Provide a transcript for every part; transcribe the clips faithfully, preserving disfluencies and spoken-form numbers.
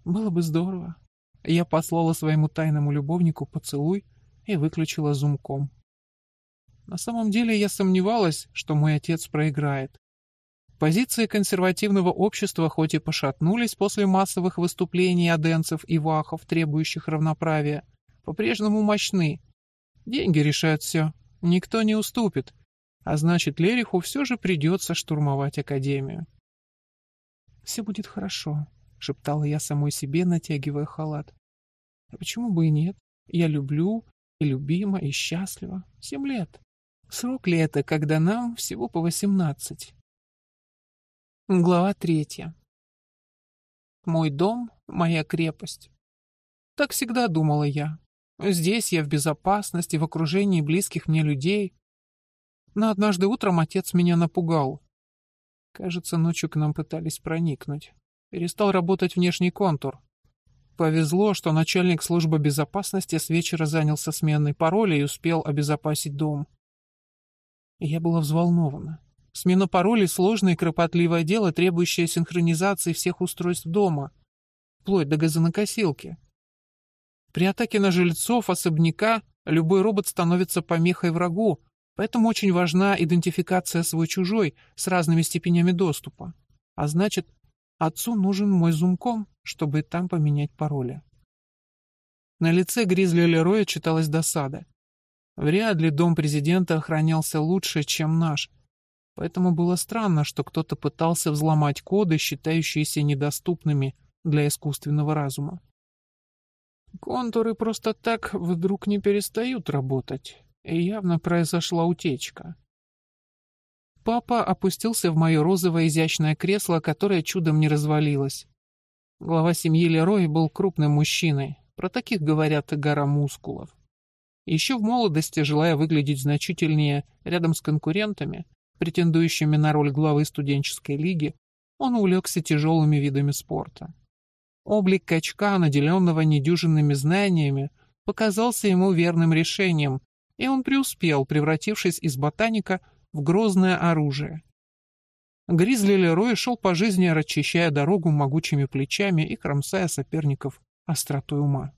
Было бы здорово. Я послала своему тайному любовнику поцелуй и выключила зумком. На самом деле я сомневалась, что мой отец проиграет. Позиции консервативного общества хоть и пошатнулись после массовых выступлений аденцев и вахов, требующих равноправия, по-прежнему мощны. Деньги решают все, никто не уступит, а значит, Лериху все же придется штурмовать академию. «Все будет хорошо», — шептала я самой себе, натягивая халат. «А почему бы и нет? Я люблю, и любима, и счастлива. Семь лет. Срок ли это, когда нам всего по восемнадцать?» Глава третья. Мой дом — моя крепость. Так всегда думала я. Здесь я в безопасности, в окружении близких мне людей. Но однажды утром отец меня напугал. Кажется, ночью к нам пытались проникнуть. Перестал работать внешний контур. Повезло, что начальник службы безопасности с вечера занялся сменой пароля и успел обезопасить дом. Я была взволнована. Смена паролей — сложное и кропотливое дело, требующее синхронизации всех устройств дома, вплоть до газонокосилки. При атаке на жильцов особняка любой робот становится помехой врагу, поэтому очень важна идентификация свой-чужой с разными степенями доступа. А значит, отцу нужен мой зумком, чтобы там поменять пароли. На лице Гризли Лероя читалась досада. Вряд ли дом президента охранялся лучше, чем наш, поэтому было странно, что кто-то пытался взломать коды, считающиеся недоступными для искусственного разума. Контуры просто так вдруг не перестают работать, и явно произошла утечка. Папа опустился в мое розовое изящное кресло, которое чудом не развалилось. Глава семьи Лерой был крупным мужчиной, про таких говорят гора мускулов. Еще в молодости, желая выглядеть значительнее рядом с конкурентами, претендующими на роль главы студенческой лиги, он увлекся тяжелыми видами спорта. Облик качка, наделенного недюжинными знаниями, показался ему верным решением, и он преуспел, превратившись из ботаника в грозное оружие. Гризли Лерой шел по жизни, расчищая дорогу могучими плечами и кромсая соперников остротой ума.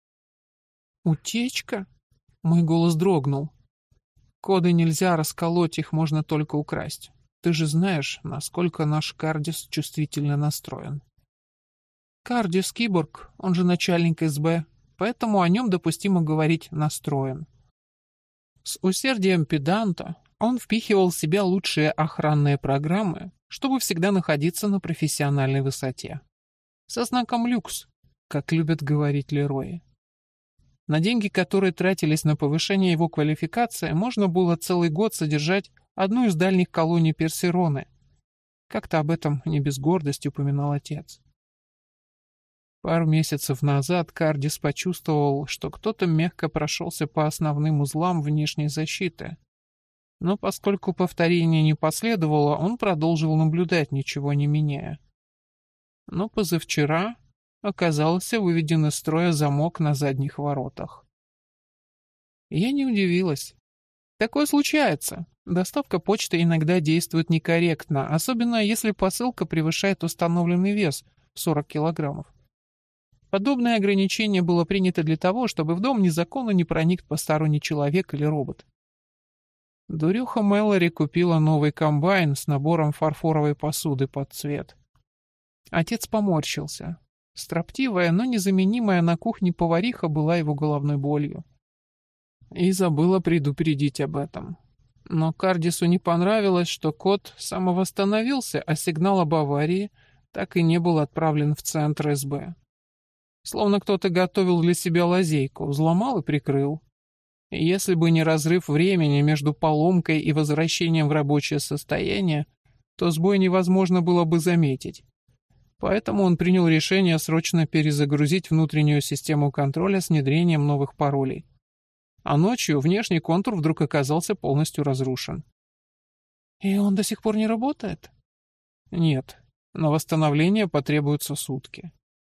«Утечка?» — мой голос дрогнул. «Коды нельзя расколоть, их можно только украсть. Ты же знаешь, насколько наш Кардис чувствительно настроен». Кардис — киборг, он же начальник эс бэ, поэтому о нем допустимо говорить «настроен». С усердием педанта он впихивал в себя лучшие охранные программы, чтобы всегда находиться на профессиональной высоте. Со знаком «люкс», как любят говорить Лерои. На деньги, которые тратились на повышение его квалификации, можно было целый год содержать одну из дальних колоний Персероны. Как-то об этом не без гордости упоминал отец. Пару месяцев назад Кардис почувствовал, что кто-то мягко прошелся по основным узлам внешней защиты. Но поскольку повторения не последовало, он продолжил наблюдать, ничего не меняя. Но позавчера оказался выведен из строя замок на задних воротах. Я не удивилась. Такое случается. Доставка почты иногда действует некорректно, особенно если посылка превышает установленный вес в сорок килограммов. Подобное ограничение было принято для того, чтобы в дом незаконно не проник посторонний человек или робот. Дуреха Мэлори купила новый комбайн с набором фарфоровой посуды под цвет. Отец поморщился. Строптивая, но незаменимая на кухне повариха была его головной болью. И забыла предупредить об этом. Но Кардису не понравилось, что код самовосстановился, а сигнал об аварии так и не был отправлен в центр эс бэ. Словно кто-то готовил для себя лазейку, взломал и прикрыл. И если бы не разрыв времени между поломкой и возвращением в рабочее состояние, то сбой невозможно было бы заметить. Поэтому он принял решение срочно перезагрузить внутреннюю систему контроля с внедрением новых паролей. А ночью внешний контур вдруг оказался полностью разрушен. «И он до сих пор не работает?» «Нет, на восстановление потребуются сутки».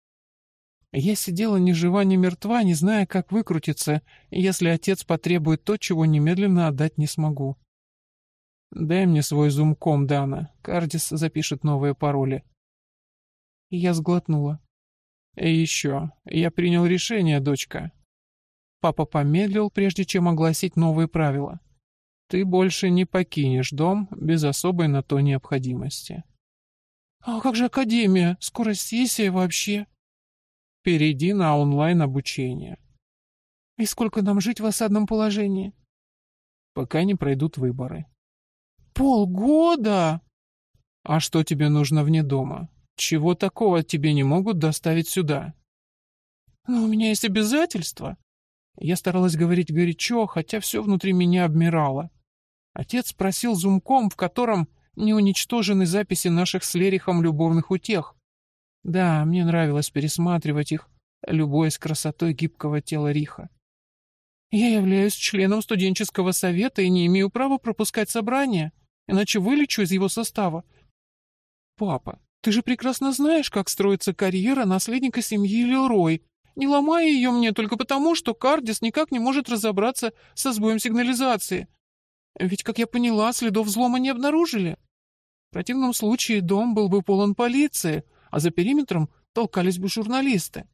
Я сидела ни жива, ни мертва, не зная, как выкрутиться, если отец потребует то, чего немедленно отдать не смогу. «Дай мне свой зумком, Дана. Кардис запишет новые пароли». И я сглотнула. И еще, я принял решение, дочка. Папа помедлил, прежде чем огласить новые правила. Ты больше не покинешь дом без особой на то необходимости. А как же академия? Скоро сессия вообще. Перейди на онлайн-обучение. И сколько нам жить в осадном положении? Пока не пройдут выборы. Полгода? А что тебе нужно вне дома? Чего такого тебе не могут доставить сюда? Но у меня есть обязательства. Я старалась говорить горячо, хотя все внутри меня обмирало. Отец просил зумком, в котором не уничтожены записи наших с Лерихом любовных утех. Да, мне нравилось пересматривать их, любуясь красотой гибкого тела Риха. Я являюсь членом студенческого совета и не имею права пропускать собрания, иначе вылечу из его состава. Папа, ты же прекрасно знаешь, как строится карьера наследника семьи Лерой. Не ломай ее мне только потому, что Кардис никак не может разобраться со сбоем сигнализации. Ведь, как я поняла, следов взлома не обнаружили. В противном случае дом был бы полон полиции, а за периметром толкались бы журналисты.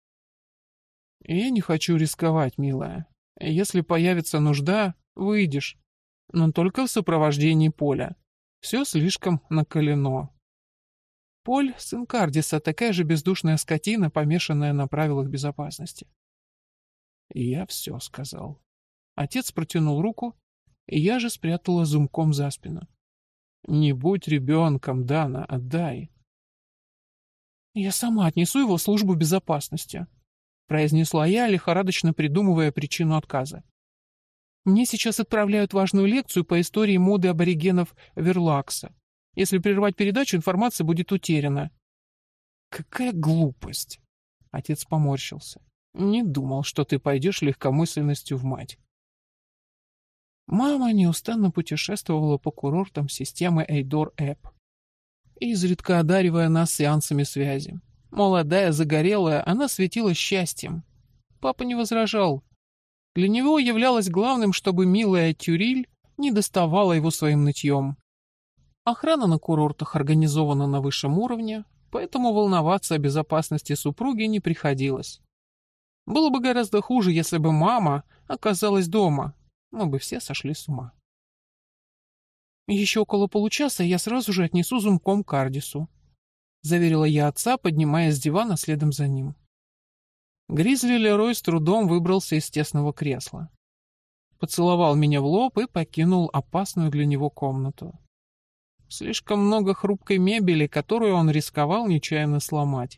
Я не хочу рисковать, милая. Если появится нужда, выйдешь. Но только в сопровождении Поля. Все слишком накалено. Поль, сын Кардиса, такая же бездушная скотина, помешанная на правилах безопасности. И я все сказал. Отец протянул руку, и я же спрятала зумком за спину. «Не будь ребенком, Дана, отдай». «Я сама отнесу его в службу безопасности», — произнесла я, лихорадочно придумывая причину отказа. «Мне сейчас отправляют важную лекцию по истории моды аборигенов Верлакса. Если прервать передачу, информация будет утеряна». «Какая глупость!» — отец поморщился. «Не думал, что ты пойдешь легкомысленностью в мать». Мама неустанно путешествовала по курортам системы Эйдор-Эп, изредка одаривая нас сеансами связи. Молодая, загорелая, она светилась счастьем. Папа не возражал. Для него являлось главным, чтобы милая Тюриль не доставала его своим нытьем. Охрана на курортах организована на высшем уровне, поэтому волноваться о безопасности супруги не приходилось. Было бы гораздо хуже, если бы мама оказалась дома. Мы бы все сошли с ума. «Еще около получаса я сразу же отнесу зумком Кардису», — заверила я отца, поднимаясь с дивана следом за ним. Гризли Лерой с трудом выбрался из тесного кресла. Поцеловал меня в лоб и покинул опасную для него комнату. Слишком много хрупкой мебели, которую он рисковал нечаянно сломать.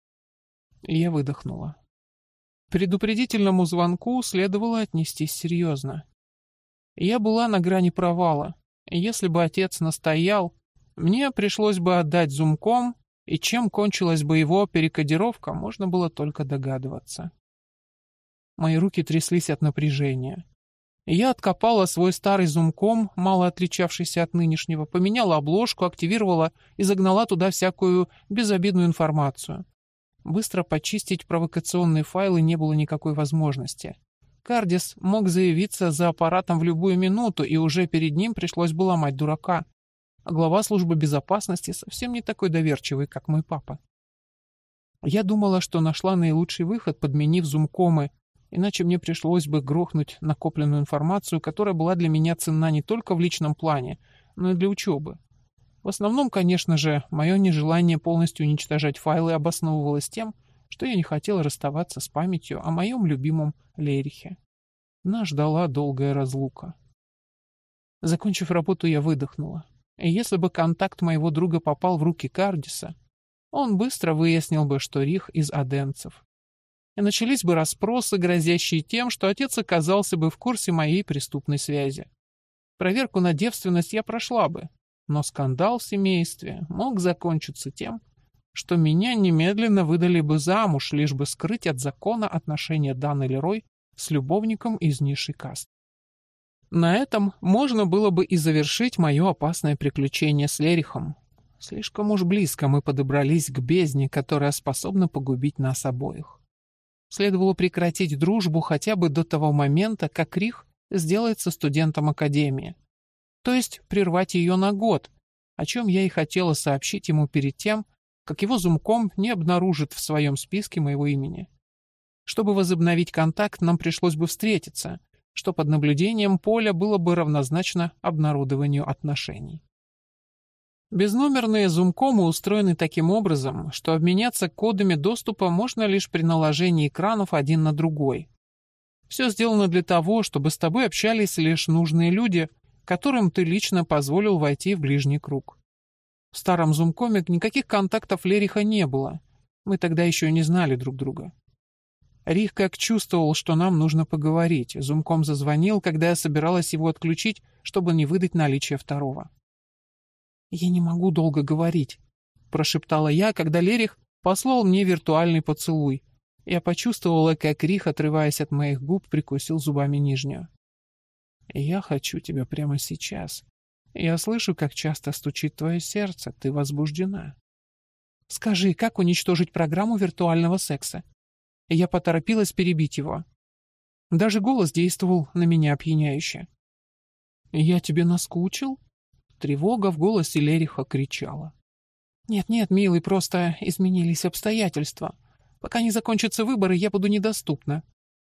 И я выдохнула. К предупредительному звонку следовало отнестись серьезно. Я была на грани провала. Если бы отец настоял, мне пришлось бы отдать зумком, и чем кончилась бы его перекодировка, можно было только догадываться. Мои руки тряслись от напряжения. Я откопала свой старый зумком, мало отличавшийся от нынешнего, поменяла обложку, активировала и загнала туда всякую безобидную информацию. Быстро почистить провокационные файлы не было никакой возможности. Кардис мог заявиться за аппаратом в любую минуту, и уже перед ним пришлось бы ломать дурака. А глава службы безопасности совсем не такой доверчивый, как мой папа. Я думала, что нашла наилучший выход, подменив зумкомы, иначе мне пришлось бы грохнуть накопленную информацию, которая была для меня ценна не только в личном плане, но и для учебы. В основном, конечно же, мое нежелание полностью уничтожать файлы обосновывалось тем, что я не хотела расставаться с памятью о моем любимом Лерихе. Нас ждала долгая разлука. Закончив работу, я выдохнула. И если бы контакт моего друга попал в руки Кардиса, он быстро выяснил бы, что Рих из аденцев. И начались бы расспросы, грозящие тем, что отец оказался бы в курсе моей преступной связи. Проверку на девственность я прошла бы, но скандал в семействе мог закончиться тем, что меня немедленно выдали бы замуж, лишь бы скрыть от закона отношения Даны Лерой с любовником из низшей касты. На этом можно было бы и завершить мое опасное приключение с Лерихом. Слишком уж близко мы подобрались к бездне, которая способна погубить нас обоих. Следовало прекратить дружбу хотя бы до того момента, как Рих сделается студентом академии. То есть прервать ее на год, о чем я и хотела сообщить ему перед тем, как его зумком не обнаружит в своем списке моего имени. Чтобы возобновить контакт, нам пришлось бы встретиться, что под наблюдением поля было бы равнозначно обнародованию отношений. Безномерные зумкомы устроены таким образом, что обменяться кодами доступа можно лишь при наложении экранов один на другой. Все сделано для того, чтобы с тобой общались лишь нужные люди, которым ты лично позволил войти в ближний круг. В старом зумкоме никаких контактов Лериха не было. Мы тогда еще не знали друг друга. Рих как чувствовал, что нам нужно поговорить. Зумком зазвонил, когда я собиралась его отключить, чтобы не выдать наличие второго. «Я не могу долго говорить», — прошептала я, когда Лерих послал мне виртуальный поцелуй. Я почувствовала, как Рих, отрываясь от моих губ, прикусил зубами нижнюю. «Я хочу тебя прямо сейчас. Я слышу, как часто стучит твое сердце. Ты возбуждена». «Скажи, как уничтожить программу виртуального секса?» Я поторопилась перебить его. Даже голос действовал на меня опьяняюще. «Я тебе наскучил?» Тревога в голосе Лериха кричала. «Нет-нет, милый, просто изменились обстоятельства. Пока не закончатся выборы, я буду недоступна».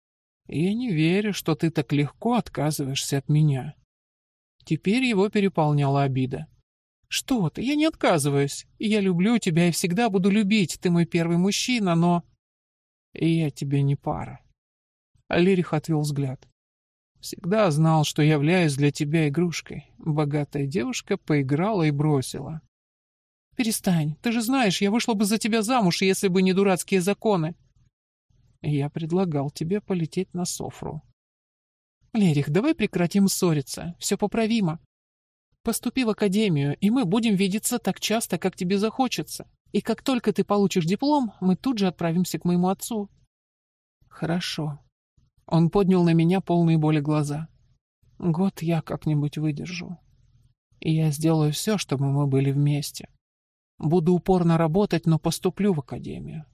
«Я не верю, что ты так легко отказываешься от меня». Теперь его переполняла обида. «Что ты? Я не отказываюсь. Я люблю тебя и всегда буду любить. Ты мой первый мужчина, но...» «Я тебе не пара». Лерих отвел взгляд. «Всегда знал, что являюсь для тебя игрушкой. Богатая девушка поиграла и бросила». «Перестань. Ты же знаешь, я вышла бы за тебя замуж, если бы не дурацкие законы». «Я предлагал тебе полететь на Софру». «Лерих, давай прекратим ссориться. Все поправимо. Поступи в академию, и мы будем видеться так часто, как тебе захочется. И как только ты получишь диплом, мы тут же отправимся к моему отцу». «Хорошо». Он поднял на меня полные боли глаза. «Год я как-нибудь выдержу. И я сделаю все, чтобы мы были вместе. Буду упорно работать, но поступлю в академию».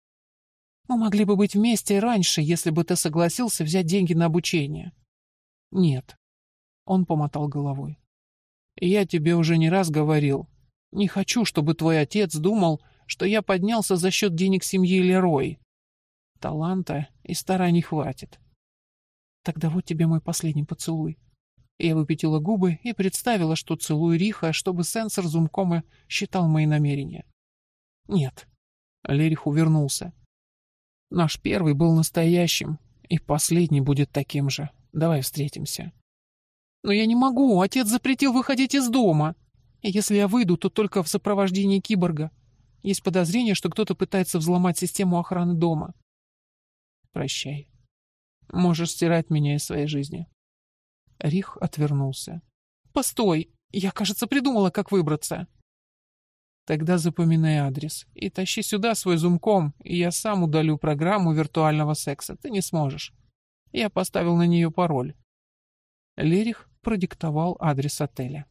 «Мы могли бы быть вместе раньше, если бы ты согласился взять деньги на обучение». «Нет». Он помотал головой. «Я тебе уже не раз говорил. Не хочу, чтобы твой отец думал, что я поднялся за счет денег семьи Лерой. Таланта и стараний хватит. Тогда вот тебе мой последний поцелуй». Я выпятила губы и представила, что целую Риха, чтобы сенсор зумкома считал мои намерения. «Нет». Лерих увернулся. «Наш первый был настоящим, и последний будет таким же. Давай встретимся». «Но я не могу, отец запретил выходить из дома. И если я выйду, то только в сопровождении киборга. Есть подозрение, что кто-то пытается взломать систему охраны дома». «Прощай. Можешь стирать меня из своей жизни». Рих отвернулся. «Постой, я, кажется, придумала, как выбраться». «Тогда запоминай адрес и тащи сюда свой зумком, и я сам удалю программу виртуального секса. Ты не сможешь. Я поставил на нее пароль». Лерих продиктовал адрес отеля.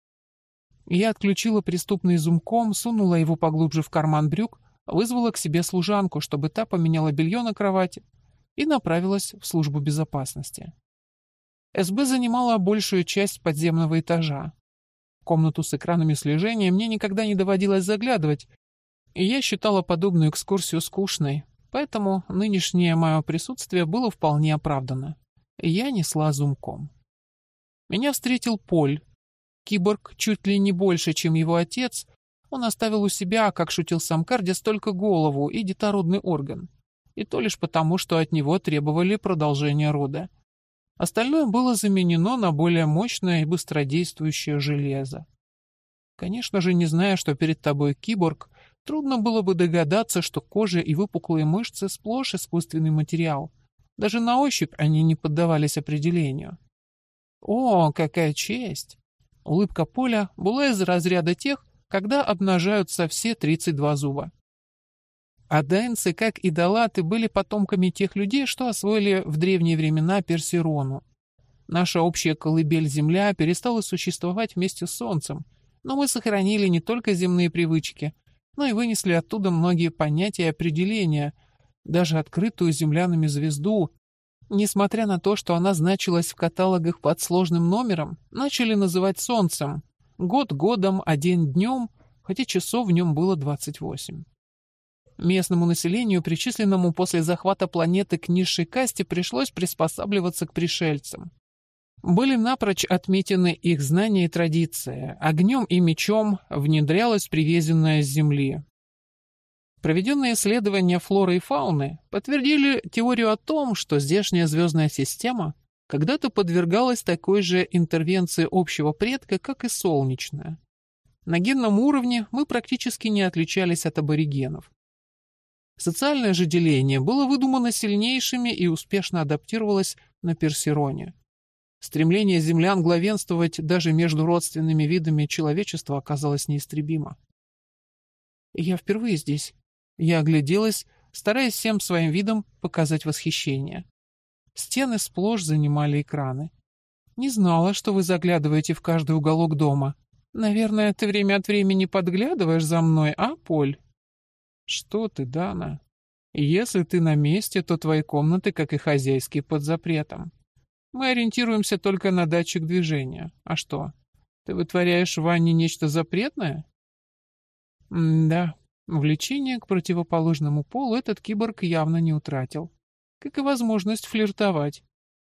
Я отключила преступный зумком, сунула его поглубже в карман брюк, вызвала к себе служанку, чтобы та поменяла белье на кровати, и направилась в службу безопасности. СБ занимала большую часть подземного этажа. В комнату с экранами слежения мне никогда не доводилось заглядывать, и я считала подобную экскурсию скучной, поэтому нынешнее мое присутствие было вполне оправдано. Я несла зумком. Меня встретил Поль. Киборг чуть ли не больше, чем его отец. Он оставил у себя, как шутил сам Кардис, только голову и детородный орган. И то лишь потому, что от него требовали продолжения рода. Остальное было заменено на более мощное и быстродействующее железо. Конечно же, не зная, что перед тобой киборг, трудно было бы догадаться, что кожа и выпуклые мышцы сплошь искусственный материал. Даже на ощупь они не поддавались определению. О, какая честь! Улыбка Поля была из разряда тех, когда обнажаются все тридцать два зуба. Адайнцы, как и далаты, были потомками тех людей, что освоили в древние времена Персерону. Наша общая колыбель Земля перестала существовать вместе с Солнцем, но мы сохранили не только земные привычки, но и вынесли оттуда многие понятия и определения, даже открытую землянами звезду, несмотря на то, что она значилась в каталогах под сложным номером, начали называть Солнцем, год годом, а день днем, хотя часов в нем было двадцать восемь. Местному населению, причисленному после захвата планеты к низшей касте, пришлось приспосабливаться к пришельцам. Были напрочь отметены их знания и традиции. Огнем и мечом внедрялось привезенное с Земли. Проведенные исследования флоры и фауны подтвердили теорию о том, что здешняя звездная система когда-то подвергалась такой же интервенции общего предка, как и солнечная. На генном уровне мы практически не отличались от аборигенов. Социальное же деление было выдумано сильнейшими и успешно адаптировалось на Персероне. Стремление землян главенствовать даже между родственными видами человечества оказалось неистребимо. Я впервые здесь. Я огляделась, стараясь всем своим видом показать восхищение. Стены сплошь занимали экраны. Не знала, что вы заглядываете в каждый уголок дома. Наверное, ты время от времени подглядываешь за мной, а, Поль? Что ты, Дана? Если ты на месте, то твои комнаты, как и хозяйские, под запретом. Мы ориентируемся только на датчик движения. А что, ты вытворяешь в ванне нечто запретное? М-да, влечение к противоположному полу этот киборг явно не утратил. Как и возможность флиртовать.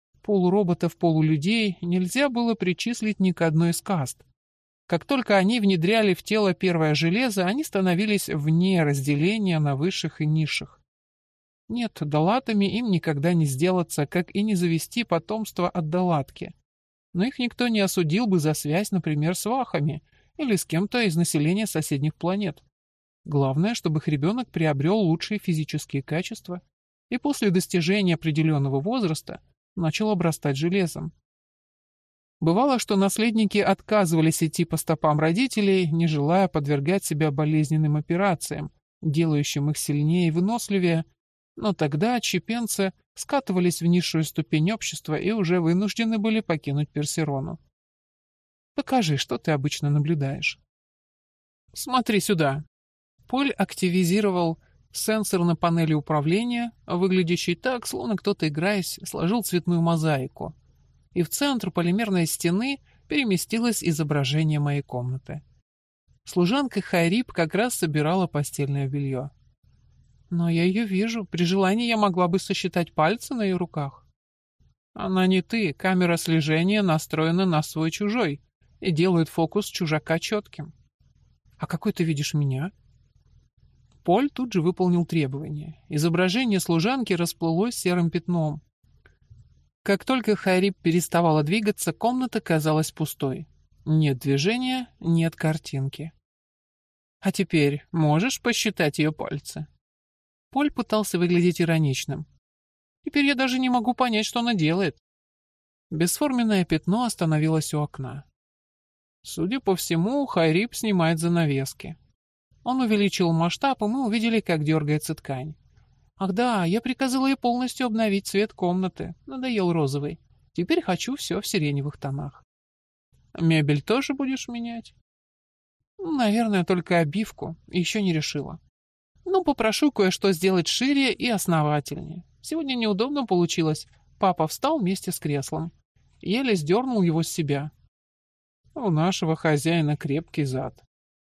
Полуроботов-полулюдей нельзя было причислить ни к одной из каст. Как только они внедряли в тело первое железо, они становились вне разделения на высших и низших. Нет, далатами им никогда не сделаться, как и не завести потомство от далатки. Но их никто не осудил бы за связь, например, с вахами или с кем-то из населения соседних планет. Главное, чтобы их ребенок приобрел лучшие физические качества и после достижения определенного возраста начал обрастать железом. Бывало, что наследники отказывались идти по стопам родителей, не желая подвергать себя болезненным операциям, делающим их сильнее и выносливее, но тогда отщепенцы скатывались в низшую ступень общества и уже вынуждены были покинуть Персерону. Покажи, что ты обычно наблюдаешь. Смотри сюда. Поль активизировал сенсор на панели управления, выглядящий так, словно кто-то, играясь, сложил цветную мозаику. И в центр полимерной стены переместилось изображение моей комнаты. Служанка Хайрип как раз собирала постельное белье. Но я ее вижу. При желании я могла бы сосчитать пальцы на ее руках. Она не ты. Камера слежения настроена на свой-чужой и делает фокус чужака четким. А какой ты видишь меня? Поль тут же выполнил требование. Изображение служанки расплылось серым пятном. Как только Хайрип переставала двигаться, комната казалась пустой. Нет движения, нет картинки. А теперь можешь посчитать ее пальцы? Поль пытался выглядеть ироничным. Теперь я даже не могу понять, что она делает. Бесформенное пятно остановилось у окна. Судя по всему, Хайрип снимает занавески. Он увеличил масштаб, и мы увидели, как дергается ткань. Ах да, я приказала ей полностью обновить цвет комнаты. Надоел розовый. Теперь хочу все в сиреневых тонах. Мебель тоже будешь менять? Наверное, только обивку. Еще не решила. Ну, попрошу кое-что сделать шире и основательнее. Сегодня неудобно получилось. Папа встал вместе с креслом. Еле сдернул его с себя. У нашего хозяина крепкий зад.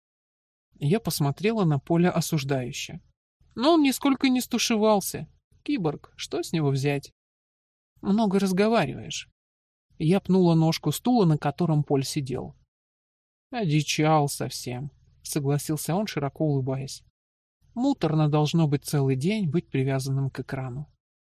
Я посмотрела на Поля осуждающе. Но он нисколько не стушевался. Киборг, что с него взять? Много разговариваешь. Я пнула ножку стула, на котором Поль сидел. Одичал совсем, согласился он, широко улыбаясь. Муторно должно быть целый день быть привязанным к экрану.